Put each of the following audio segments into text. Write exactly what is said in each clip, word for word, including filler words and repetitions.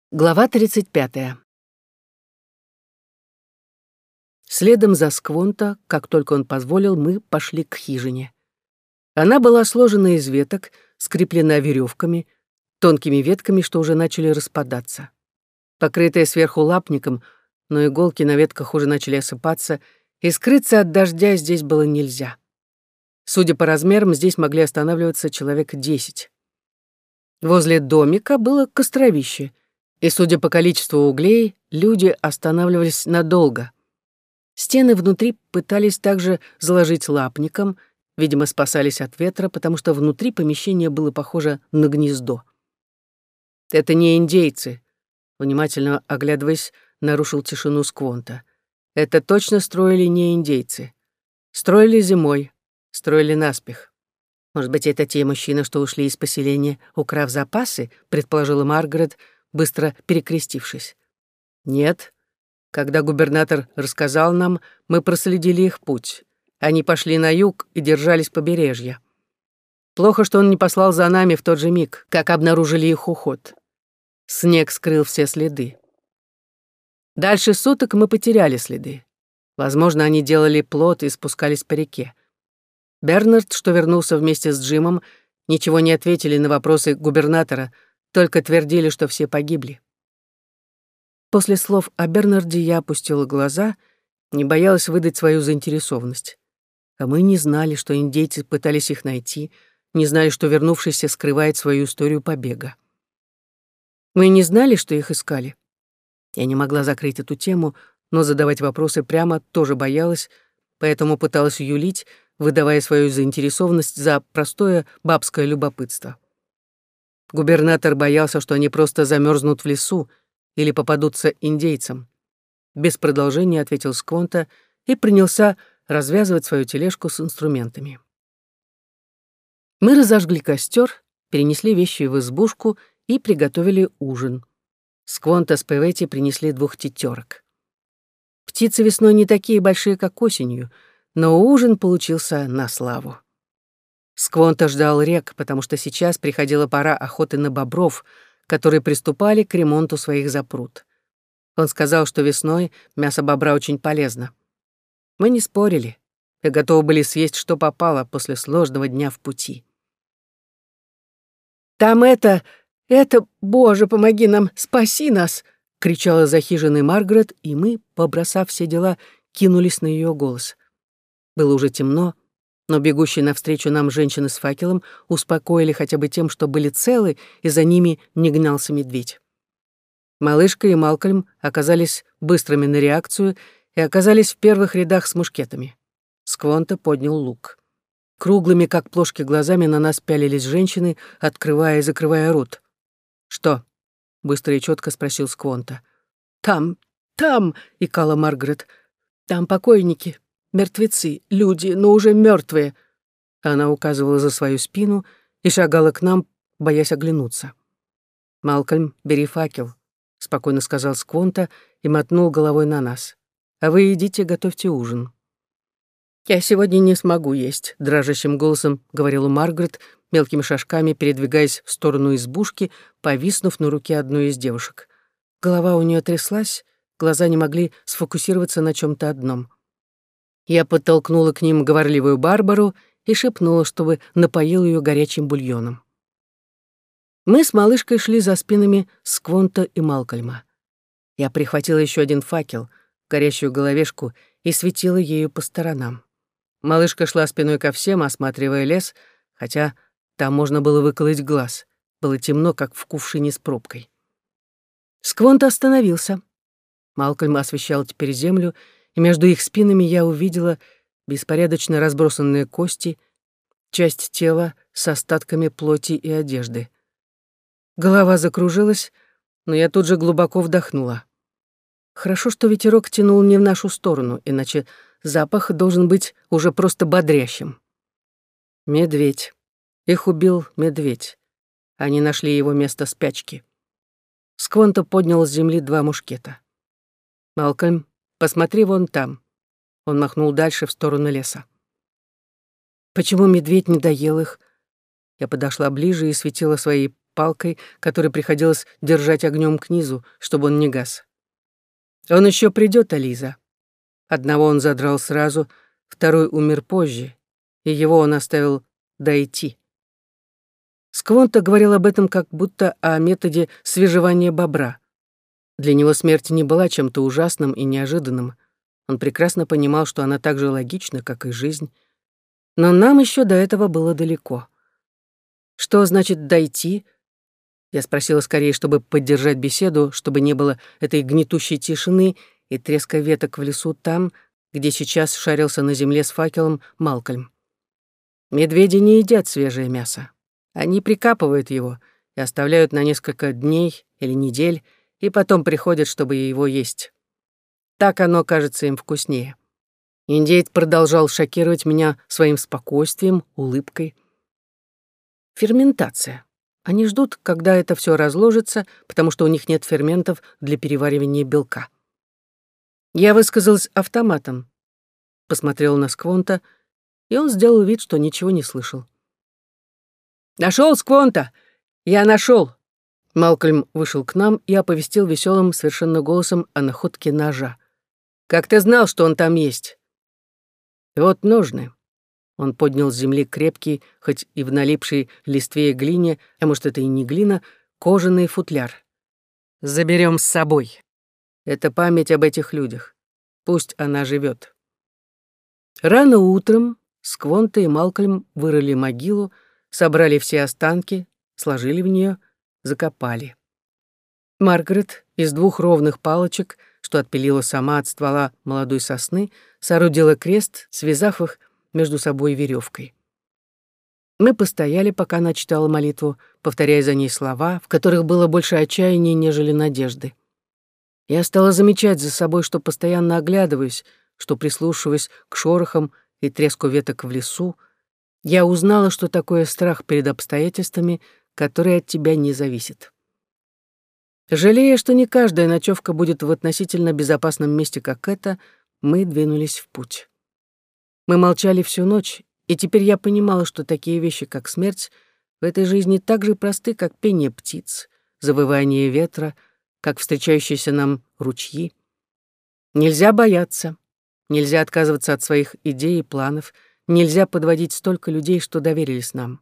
Глава тридцать пятая. Следом за Сквонта, как только он позволил, мы пошли к хижине. Она была сложена из веток, скреплена веревками, тонкими ветками, что уже начали распадаться. Покрытая сверху лапником, но иголки на ветках уже начали осыпаться, и скрыться от дождя здесь было нельзя. Судя по размерам, здесь могли останавливаться человек десять. Возле домика было костровище, и, судя по количеству углей, люди останавливались надолго. Стены внутри пытались также заложить лапником, видимо, спасались от ветра, потому что внутри помещение было похоже на гнездо. «Это не индейцы», — внимательно оглядываясь, нарушил тишину Сквонта. «Это точно строили не индейцы. Строили зимой, строили наспех. Может быть, это те мужчины, что ушли из поселения, украв запасы?» — предположила Маргарет, быстро перекрестившись. «Нет. Когда губернатор рассказал нам, мы проследили их путь. Они пошли на юг и держались побережья. Плохо, что он не послал за нами в тот же миг, как обнаружили их уход. Снег скрыл все следы. Дальше суток мы потеряли следы. Возможно, они делали плот и спускались по реке. Бернард, что вернулся вместе с Джимом, ничего не ответили на вопросы губернатора, только твердили, что все погибли». После слов о Бернарде я опустила глаза, не боялась выдать свою заинтересованность. А мы не знали, что индейцы пытались их найти, не знали, что вернувшийся скрывает свою историю побега. Мы не знали, что их искали. Я не могла закрыть эту тему, но задавать вопросы прямо тоже боялась, поэтому пыталась юлить, выдавая свою заинтересованность за простое бабское любопытство. Губернатор боялся, что они просто замерзнут в лесу или попадутся индейцам. Без продолжения ответил Сквонта и принялся развязывать свою тележку с инструментами. Мы разожгли костер, перенесли вещи в избушку и приготовили ужин. Сквонта с Певетти принесли двух тетерок. Птицы весной не такие большие, как осенью, но ужин получился на славу. Сквонта ждал рек, потому что сейчас приходила пора охоты на бобров, которые приступали к ремонту своих запруд. Он сказал, что весной мясо бобра очень полезно. Мы не спорили и готовы были съесть, что попало после сложного дня в пути. «Там это, это, Боже, помоги нам, спаси нас!» — кричала за хижиной Маргарет, и мы, побросав все дела, кинулись на ее голос. Было уже темно, но бегущие навстречу нам женщины с факелом успокоили хотя бы тем, что были целы, и за ними не гнался медведь. Малышка и Малкольм оказались быстрыми на реакцию и оказались в первых рядах с мушкетами. Сквонта поднял лук. Круглыми, как плошки, глазами на нас пялились женщины, открывая и закрывая рот. «Что?» — быстро и четко спросил Сквонта. «Там, там!» — икала Маргарет. «Там покойники. Мертвецы, люди, но уже мертвые. Она указывала за свою спину и шагала к нам, боясь оглянуться. «Малкольм, бери факел», — спокойно сказал Сквонта и мотнул головой на нас. «А вы идите, готовьте ужин». «Я сегодня не смогу есть», — дрожащим голосом говорила Маргарет, мелкими шажками передвигаясь в сторону избушки, повиснув на руке одной из девушек. Голова у нее тряслась, глаза не могли сфокусироваться на чем-то одном. Я подтолкнула к ним говорливую Барбару и шепнула, чтобы напоил ее горячим бульоном. Мы с малышкой шли за спинами Сквонта и Малкольма. Я прихватила еще один факел, горящую головешку, и светила ею по сторонам. Малышка шла спиной ко всем, осматривая лес, хотя там можно было выколоть глаз. Было темно, как в кувшине с пробкой. Сквонта остановился. Малкольм освещал теперь землю, и между их спинами я увидела беспорядочно разбросанные кости, часть тела с остатками плоти и одежды. Голова закружилась, но я тут же глубоко вдохнула. Хорошо, что ветерок тянул не в нашу сторону, иначе запах должен быть уже просто бодрящим. Медведь. Их убил медведь. Они нашли его место спячки. Сквонта поднял с земли два мушкета. «Малкольм, посмотри вон там». Он махнул дальше в сторону леса. «Почему медведь не доел их?» Я подошла ближе и светила своей палкой, которой приходилось держать огнем к низу, чтобы он не гас. «Он еще придет, Ализа». Одного он задрал сразу, второй умер позже, и его он оставил дойти. Сквонта говорил об этом как будто о методе свежевания бобра. Для него смерть не была чем-то ужасным и неожиданным. Он прекрасно понимал, что она так же логична, как и жизнь. Но нам еще до этого было далеко. Что значит «дойти»? Я спросила скорее, чтобы поддержать беседу, чтобы не было этой гнетущей тишины и треска веток в лесу там, где сейчас шарился на земле с факелом Малкольм. Медведи не едят свежее мясо. Они прикапывают его и оставляют на несколько дней или недель, и потом приходят, чтобы его есть. Так оно кажется им вкуснее. Индеец продолжал шокировать меня своим спокойствием, улыбкой. Ферментация. Они ждут, когда это все разложится, потому что у них нет ферментов для переваривания белка. Я высказалась автоматом, посмотрел на Сквонта, и он сделал вид, что ничего не слышал. «Нашел, Сквонта! Я нашел!» Малкольм вышел к нам и оповестил веселым, совершенно голосом о находке ножа. «Как ты знал, что он там есть?» «Вот ножны». Он поднял с земли крепкий, хоть и в налипшей листве и глине, а может, это и не глина, кожаный футляр. «Заберем с собой. Это память об этих людях. Пусть она живет». Рано утром Сквонта и Малкольм вырыли могилу, собрали все останки, сложили в нее, закопали. Маргарет из двух ровных палочек, что отпилила сама от ствола молодой сосны, соорудила крест, связав их между собой веревкой. Мы постояли, пока она читала молитву, повторяя за ней слова, в которых было больше отчаяния, нежели надежды. Я стала замечать за собой, что постоянно оглядываюсь, что прислушиваюсь к шорохам и треску веток в лесу. Я узнала, что такое страх перед обстоятельствами, которые от тебя не зависят. Жалея, что не каждая ночевка будет в относительно безопасном месте, как это, мы двинулись в путь. Мы молчали всю ночь, и теперь я понимала, что такие вещи, как смерть, в этой жизни так же просты, как пение птиц, завывание ветра, как встречающиеся нам ручьи. Нельзя бояться, нельзя отказываться от своих идей и планов, нельзя подводить столько людей, что доверились нам.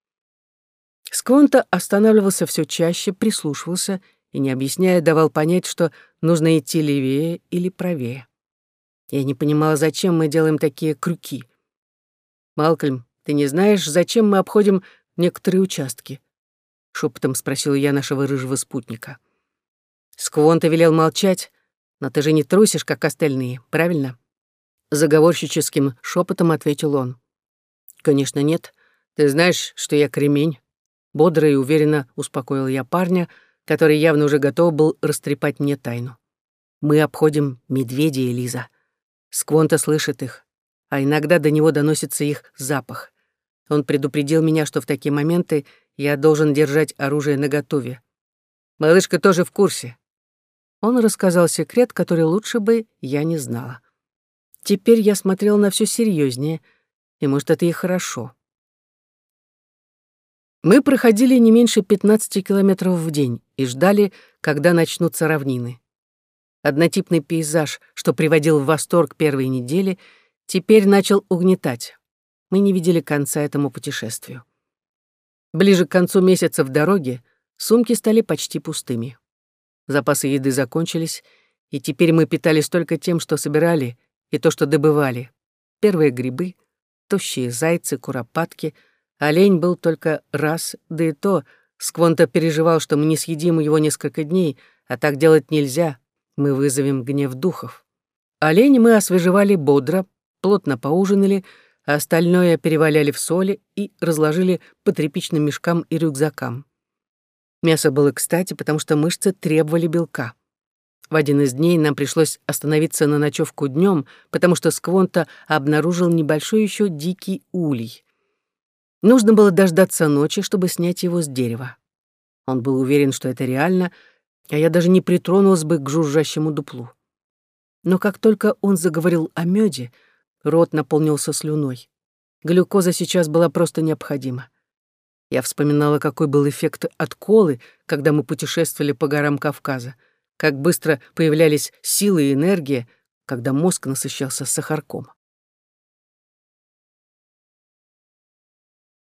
Сквонта останавливался все чаще, прислушивался и, не объясняя, давал понять, что нужно идти левее или правее. Я не понимала, зачем мы делаем такие крюки. «Малкольм, ты не знаешь, зачем мы обходим некоторые участки?» — шепотом спросила я нашего рыжего спутника. Сквонта велел молчать, но ты же не трусишь, как остальные, правильно? Заговорщическим шепотом ответил он. Конечно, нет. Ты знаешь, что я кремень. Бодро и уверенно успокоил я парня, который явно уже готов был растрепать мне тайну. Мы обходим медведей, Лиза. Сквонта слышит их, а иногда до него доносится их запах. Он предупредил меня, что в такие моменты я должен держать оружие наготове. Малышка тоже в курсе. Он рассказал секрет, который лучше бы я не знала. Теперь я смотрела на все серьезнее, и, может, это и хорошо. Мы проходили не меньше пятнадцати километров в день и ждали, когда начнутся равнины. Однотипный пейзаж, что приводил в восторг первые недели, теперь начал угнетать. Мы не видели конца этому путешествию. Ближе к концу месяца в дороге сумки стали почти пустыми. Запасы еды закончились, и теперь мы питались только тем, что собирали, и то, что добывали. Первые грибы, тощие зайцы, куропатки. Олень был только раз, да и то Сквонта переживал, что мы не съедим его несколько дней, а так делать нельзя. Мы вызовем гнев духов. Олень мы освежевали бодро, плотно поужинали, а остальное переваляли в соли и разложили по тряпичным мешкам и рюкзакам. Мясо было кстати, потому что мышцы требовали белка. В один из дней нам пришлось остановиться на ночевку днем, потому что Сквонта обнаружил небольшой еще дикий улей. Нужно было дождаться ночи, чтобы снять его с дерева. Он был уверен, что это реально, а я даже не притронулась бы к жужжащему дуплу. Но как только он заговорил о мёде, рот наполнился слюной. Глюкоза сейчас была просто необходима. Я вспоминала, какой был эффект от колы, когда мы путешествовали по горам Кавказа, как быстро появлялись силы и энергия, когда мозг насыщался сахарком.